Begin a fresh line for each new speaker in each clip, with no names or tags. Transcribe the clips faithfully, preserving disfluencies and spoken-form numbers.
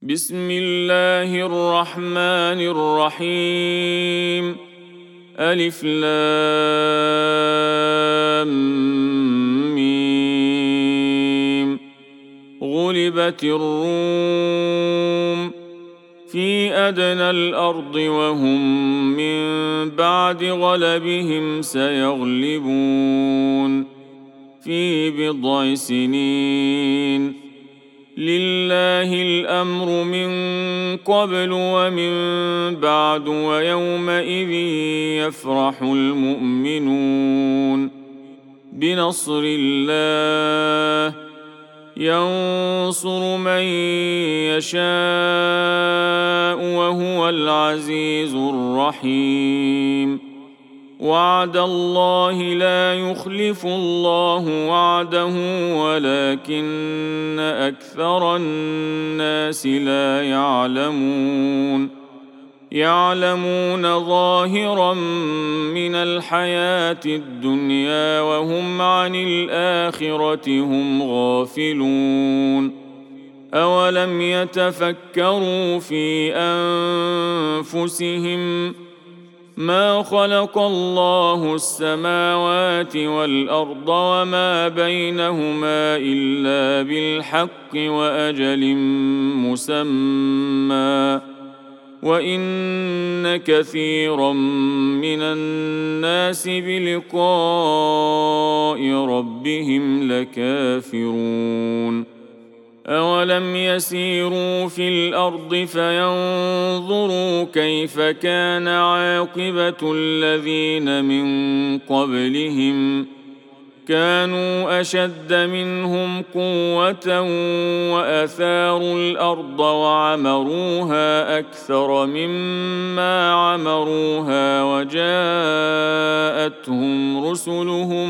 بسم الله الرحمن الرحيم. ألف لام ميم. غلبت الروم في أدنى الأرض وهم من بعد غلبهم سيغلبون في بضع سنين. لله الأمر من قبل ومن بعد ويومئذ يفرح المؤمنون بنصر الله ينصر من يشاء وهو العزيز الرحيم. وعد الله لا يخلف الله وعده ولكن أكثر الناس لا يعلمون. يعلمون ظاهرا من الحياة الدنيا وهم عن الآخرة هم غافلون. أولم يتفكروا في أنفسهم ما خلق الله السماوات والأرض وما بينهما إلا بالحق وأجل مسمى وإن كثيرا من الناس بلقاء ربهم لكافرون. أولم يسيروا في الأرض فينظروا كيف كان عاقبة الذين من قبلهم كانوا أشد منهم قوة وأثاروا الأرض وعمروها أكثر مما عمروها وجاءتهم رسلهم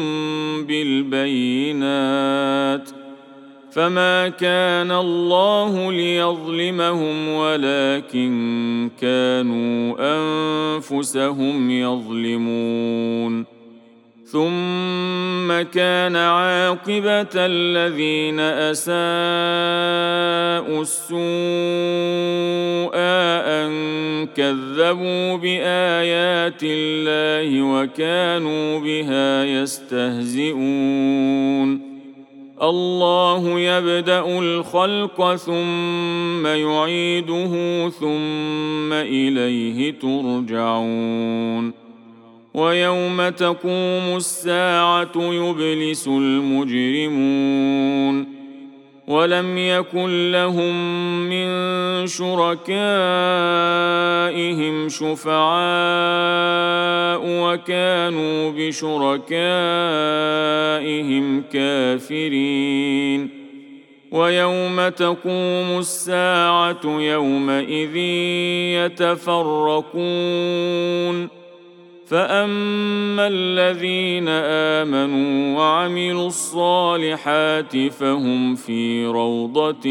بالبينات فما كان الله ليظلمهم ولكن كانوا أنفسهم يظلمون. ثم كان عاقبة الذين أساءوا السوء أن كذبوا بآيات الله وكانوا بها يستهزئون. الله يبدأ الخلق ثم يعيده ثم إليه ترجعون. ويوم تقوم الساعة يبلس المجرمون ولم يكن لهم من شركائهم شفعاء وكانوا بشركائهم كافرين. ويوم تقوم الساعة يومئذ يتفرقون فأما الذين آمنوا وعملوا الصالحات فهم في روضة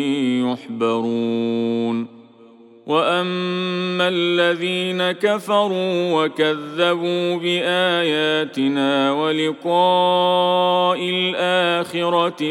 يحبرون. وأما الذين كفروا وكذبوا بآياتنا ولقاء الآخرة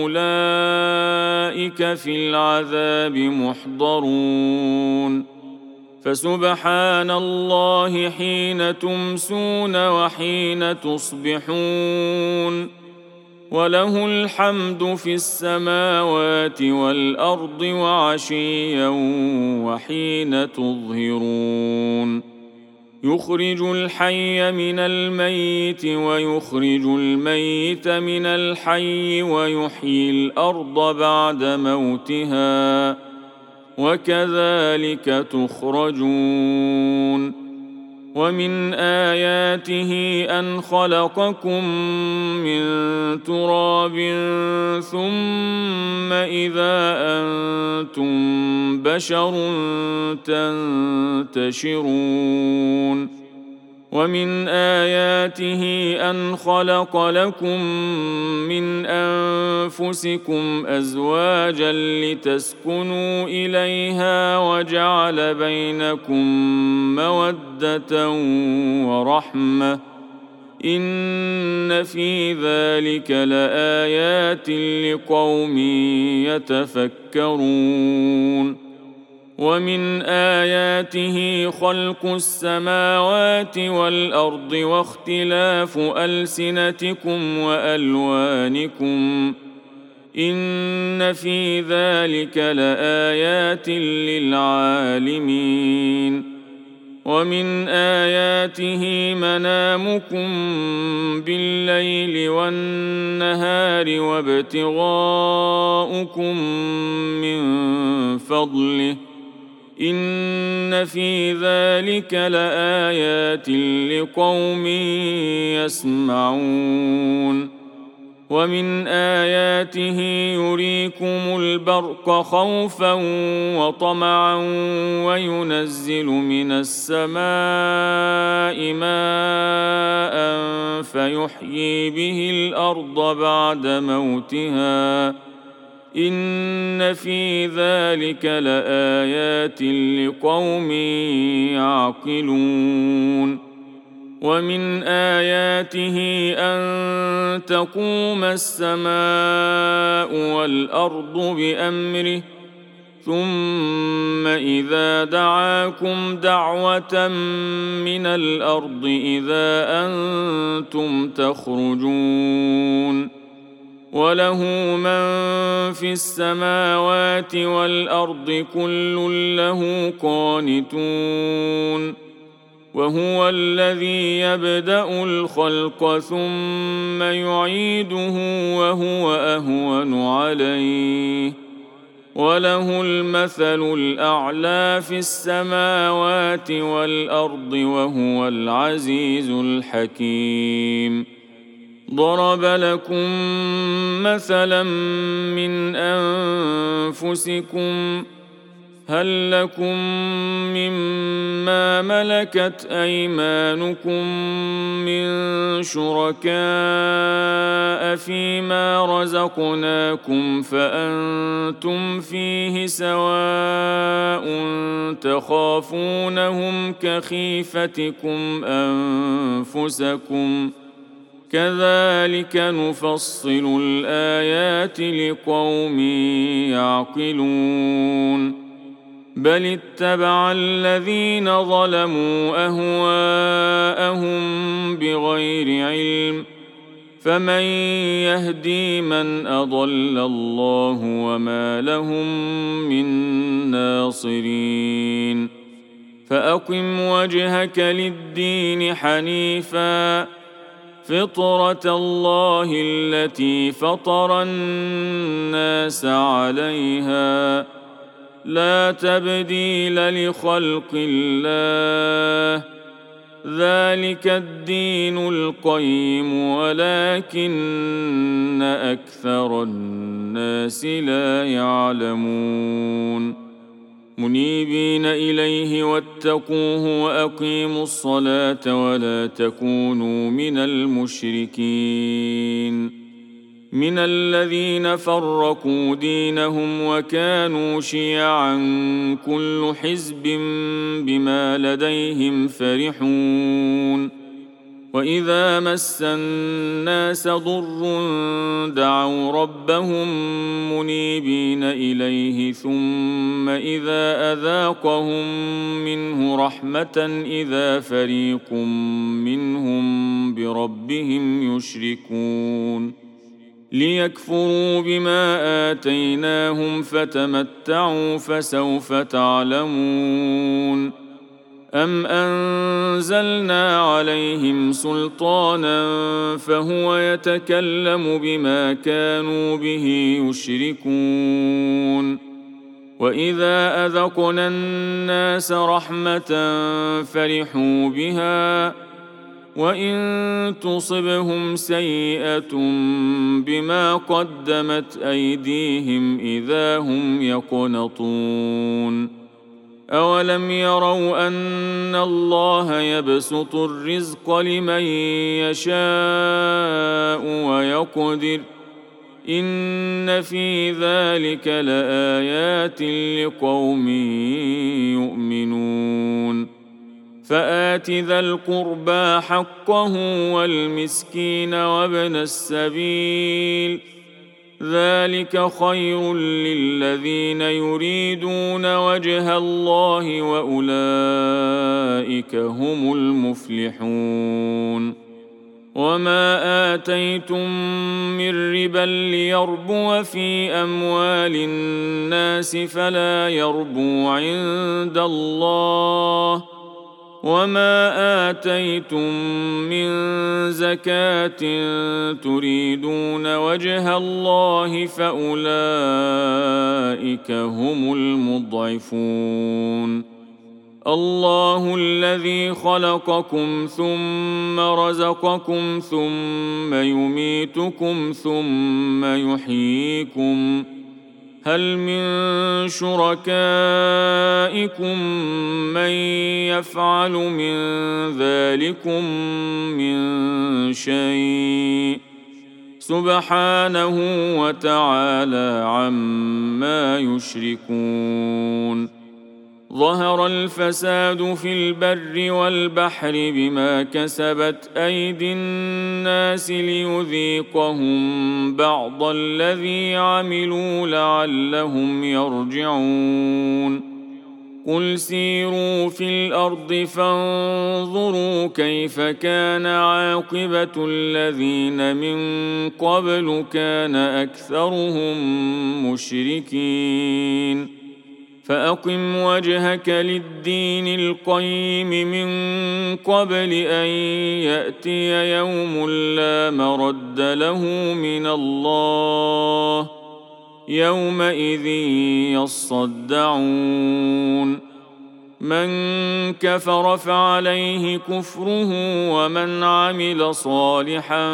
فأولئك في العذاب محضرون. فسبحان الله حين تمسون وحين تصبحون وله الحمد في السماوات والأرض وعشيا وحين تظهرون. يخرج الحي من الميت ويخرج الميت من الحي ويحيي الأرض بعد موتها وكذلك تخرجون. ومن آياته أن خلقكم من تراب ثم إذا أنتم بشر تنتشرون. ومن آياته أن خلق لكم من أنفسكم أزواجا لتسكنوا إليها وجعل بينكم مودة ورحمة إن في ذلك لآيات لقوم يتفكرون ومن آياته خلق السماوات والأرض واختلاف ألسنتكم وألوانكم إن في ذلك لآيات للعالمين ومن آياته منامكم بالليل والنهار وابتغاؤكم من فضله إن في ذلك لآيات لقوم يسمعون ومن آياته يريكم البرق خوفا وطمعا وينزل من السماء ماء فيحيي به الأرض بعد موتها إن في ذلك لآيات لقوم يعقلون ومن آياته أن تقوم السماء والأرض بأمره ثم إذا دعاكم دعوة من الأرض إذا أنتم تخرجون وله من في السماوات والأرض كل له قانتون وهو الذي يبدأ الخلق ثم يعيده وهو أهون عليه وله المثل الأعلى في السماوات والأرض وهو العزيز الحكيم ضرب لكم مثلا من أنفسكم هل لكم مما ملكت أيمانكم من شركاء فيما رزقناكم فأنتم فيه سواء تخافونهم كخيفتكم أنفسكم كذلك نفصل الآيات لقوم يعقلون بل اتبع الذين ظلموا أهواءهم بغير علم فمن يهدي من أضل الله وما لهم من ناصرين فأقم وجهك للدين حنيفا فطرة الله التي فطر الناس عليها لا تبديل لخلق الله ذلك الدين القيم ولكن أكثر الناس لا يعلمون منيبين إليه واتقوه وأقيموا الصلاة ولا تكونوا من المشركين من الذين فرقوا دينهم وكانوا شيعا كل حزب بما لديهم فرحون وإذا مس الناس ضر دعوا ربهم منيبين إليه ثم إذا أذاقهم منه رحمة إذا فريق منهم بربهم يشركون ليكفروا بما آتيناهم فتمتعوا فسوف تعلمون أم أنزلنا عليهم سلطانا فهو يتكلم بما كانوا به يشركون وإذا أذقنا الناس رحمة فرحوا بها وإن تصبهم سيئة بما قدمت أيديهم إذا هم يقنطون أولم يروا أن الله يبسط الرزق لمن يشاء ويقدر إن في ذلك لآيات لقوم يؤمنون فآت ذا القربى حقه والمسكين وابن السبيل ذلك خير للذين يريدون وجه الله وأولئك هم المفلحون. وما آتيتم من ربا ليربو في أموال الناس فلا يربو عند الله، وما آتيتم من زكاة تريدون وجه الله فأولئك هم المضعفون. الله الذي خلقكم ثم رزقكم ثم يميتكم ثم يحييكم، هل من شركائكم من يفعل من ذلكم من شيء؟ سبحانه وتعالى عما يشركون. ظهر الفساد في البر والبحر بما كسبت أيدي الناس ليذيقهم بعض الذي عملوا لعلهم يرجعون. قل سيروا في الأرض فانظروا كيف كان عاقبة الذين من قبل كان أكثرهم مشركين. فأقم وجهك للدين القيم من قبل أن يأتي يوم لا مرد له من الله، يومئذ يصدعون. من كفر فعليه كفره ومن عمل صالحا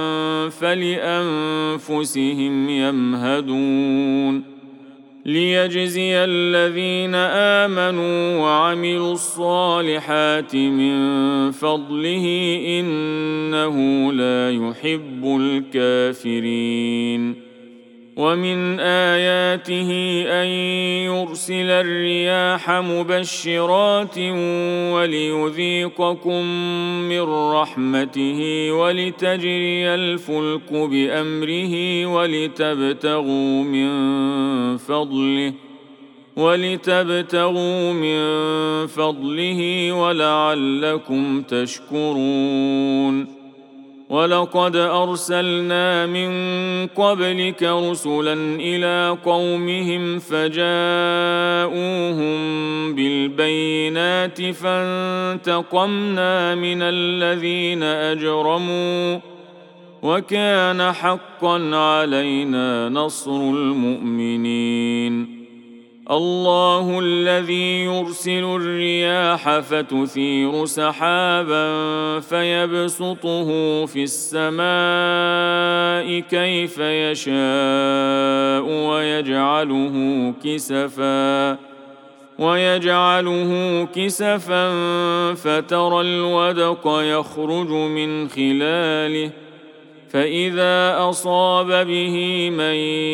فلأنفسهم يمهدون. ليجزي الذين آمنوا وعملوا الصالحات من فضله إنه لا يحب الكافرين. ومن آياته أن يرسل الرياح مبشرات وليذيقكم من رحمته ولتجري الفلك بأمره ولتبتغوا من فضله ولتبتغوا من فضله ولعلكم تشكرون. ولقد أرسلنا من قبلك رسلا إلى قومهم فجاءوهم بالبينات فانتقمنا من الذين أجرموا وكان حقا علينا نصر المؤمنين. الله الذي يرسل الرياح فتثير سحابا فيبسطه في السماء كيف يشاء ويجعله كسفا ويجعله كسفا فترى الودق يخرج من خلاله فإذا أصاب به من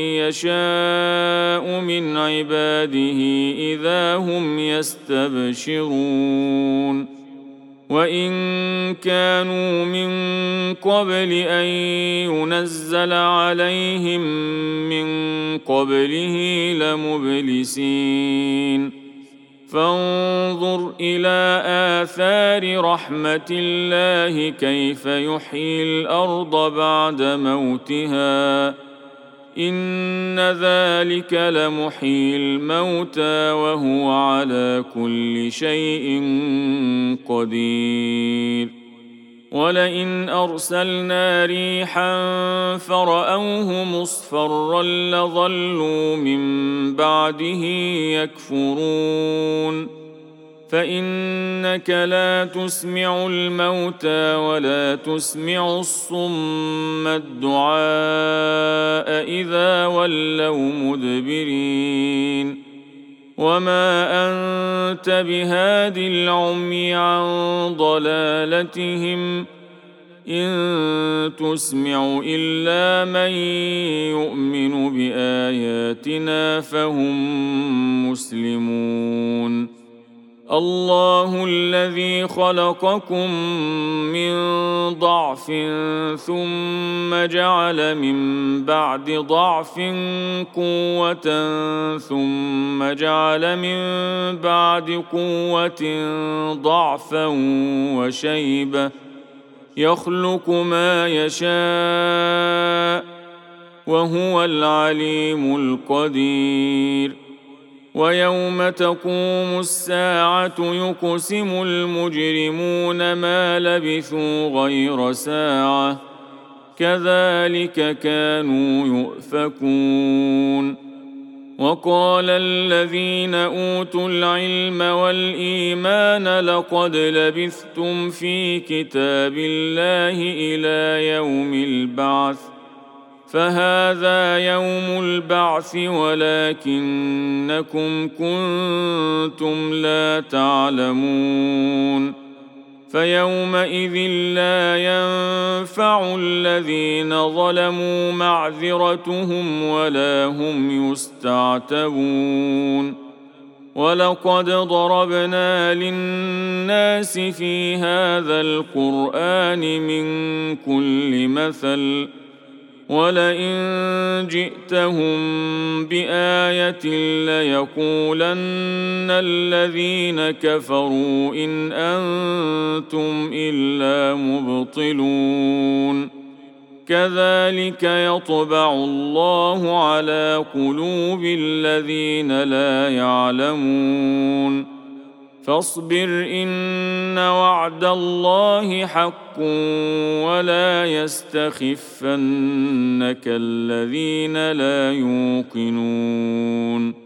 يشاء من عباده إذا هم يستبشرون. وإن كانوا من قبل أن ينزل عليهم من قبله لمبلسين. فانظر إلى آثار رحمة الله كيف يحيي الأرض بعد موتها إن ذلك لمحيي الموتى وهو على كل شيء قدير. ولئن أرسلنا ريحا فرأوه مصفرا لظلوا من بعده يكفرون. فإنك لا تسمع الموتى ولا تسمع الصم الدعاء إذا ولوا مدبرين. وما أنت بهاد العمي عن ضلالتهم إن تسمع إلا من يؤمن بآياتنا فهم مسلمون. الله الذي خلقكم من ضعف ثم جعل من بعد ضعف قوة ثم جعل من بعد قوة ضعفا وشيبة يخلق ما يشاء وهو العليم القدير. ويوم تقوم الساعة يقسم المجرمون ما لبثوا غير ساعة كذلك كانوا يؤفكون. وقال الذين أوتوا العلم والإيمان لقد لبثتم في كتاب الله إلى يوم البعث فهذا يوم البعث ولكنكم كنتم لا تعلمون. فيومئذ لا ينفع الذين ظلموا معذرتهم ولا هم يستعتبون. ولقد ضربنا للناس في هذا القرآن من كل مثل ولئن جئتهم بآية ليقولن الذين كفروا إن أنتم إلا مبطلون. كذلك يطبع الله على قلوب الذين لا يعلمون. فاصبر إن وعد الله حق ولا يستخفنك الذين لا يوقنون.